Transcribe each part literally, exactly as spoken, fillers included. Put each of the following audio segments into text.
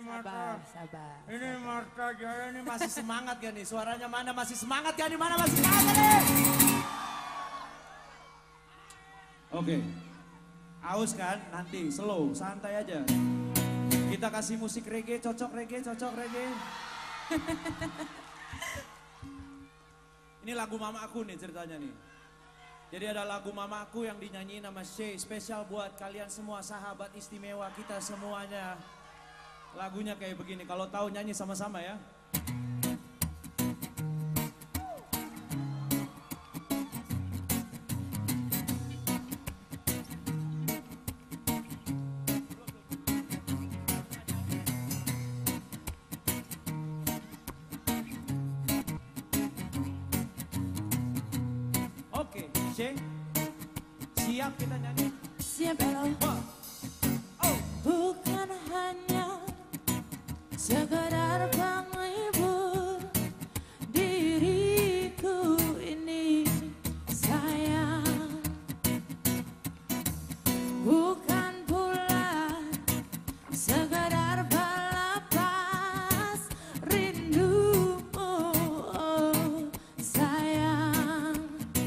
Marta. Sabar, Ini sabar. Marta Jaya ini masih semangat gak nih? Suaranya mana masih semangat gak nih? Mana masih semangat nih? Oke. Aus kan? Nanti slow, santai aja. Kita kasih musik reggae, cocok reggae, cocok reggae. Ini lagu mama aku nih ceritanya nih. Jadi ada lagu mama aku yang dinyanyiin sama Shay. Spesial buat kalian semua sahabat istimewa kita semuanya. Lagunya kayak begini, kalau tahu nyanyi sama-sama ya. Oke, Shay, siap kita nyanyi? Siap Elo. One, oh. Bukan hanya sekedar penghibur diriku ini sayang, bukan pula sekedar pelepas rindumu, oh, sayang.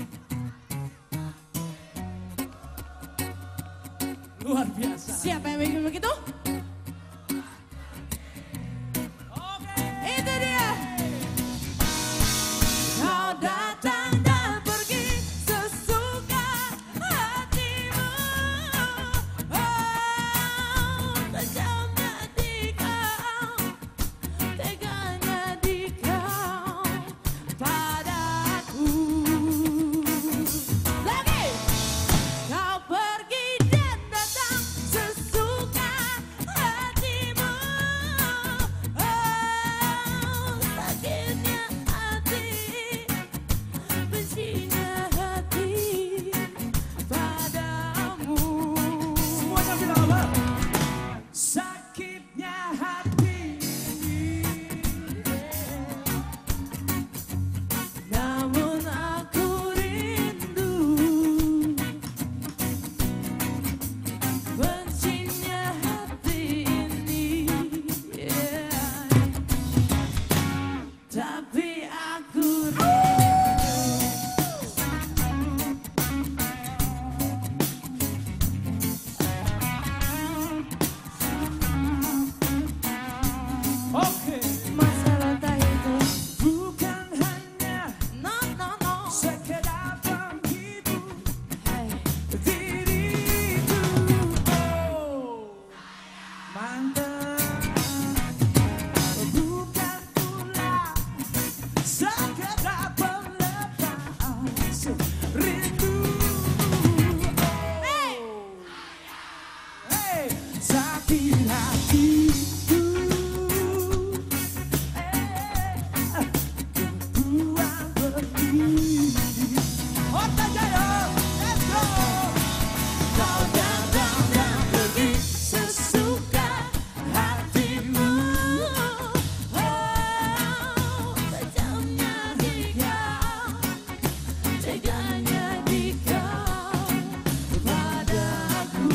Luar biasa. Siapa yang bikin begitu? Itu dia. Kau datang dan pergi sesuka hatimu. Oh, tajamnya di kau, teganya di kau padaku. Lagi. Kau pergi dan datang sesuka hatimu. Oh, sakitnya hati, bencinya hati padamu. Semuanya bilang apa? Sakitnya hati. Namun aku rindu, bencinya hati ini, yeah. Tapi aku Oke. masalah tak itu, Bukan hanya no no no, sekedar penghibur hey. diriku. Oh, mantap. Bukan pula sekedar pelepas rindu. Hey. Hey, sakit hatiku. Buang pergi. Horta Jaya, let's go. Kau datang dan pergi sesuka hatimu. Oh, tajamnya di kau, teganya di kau padaku.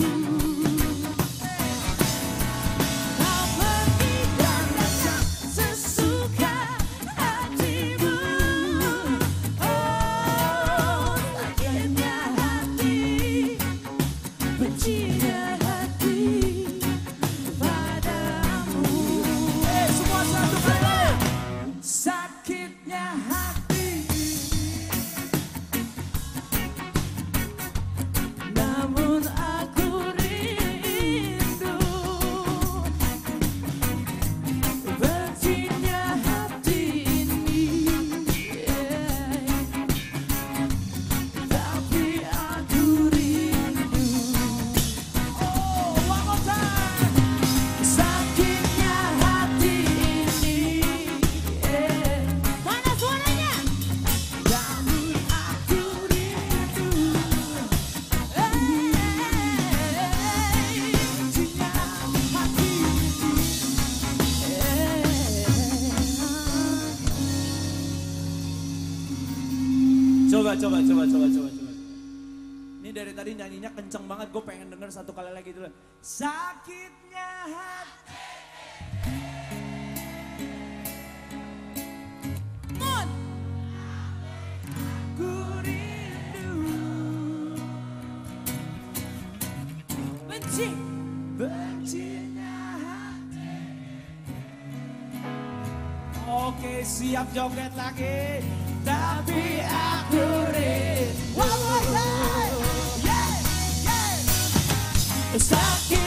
Kau pergi dan datang sesuka hatimu. Oh, sakitnya hati, bencinya hati padamu. Eh, semua satu kali. Sakitnya hati. Namun aku rindu, bencinya hati ini, yeah. Tapi aku rindu. Oh, one more time. Sakitnya hati ini, yeah. Mana suaranya? Namun aku rindu. Bencinya hati. Coba, coba, coba, coba, coba, coba. Ini dari tadi nyanyinya kenceng banget, gue pengen denger satu kali lagi dulu. Sakitnya hati. Oke, siap joget lagi. Tapi aku rindu. One more time. Yeah, yeah. Sakit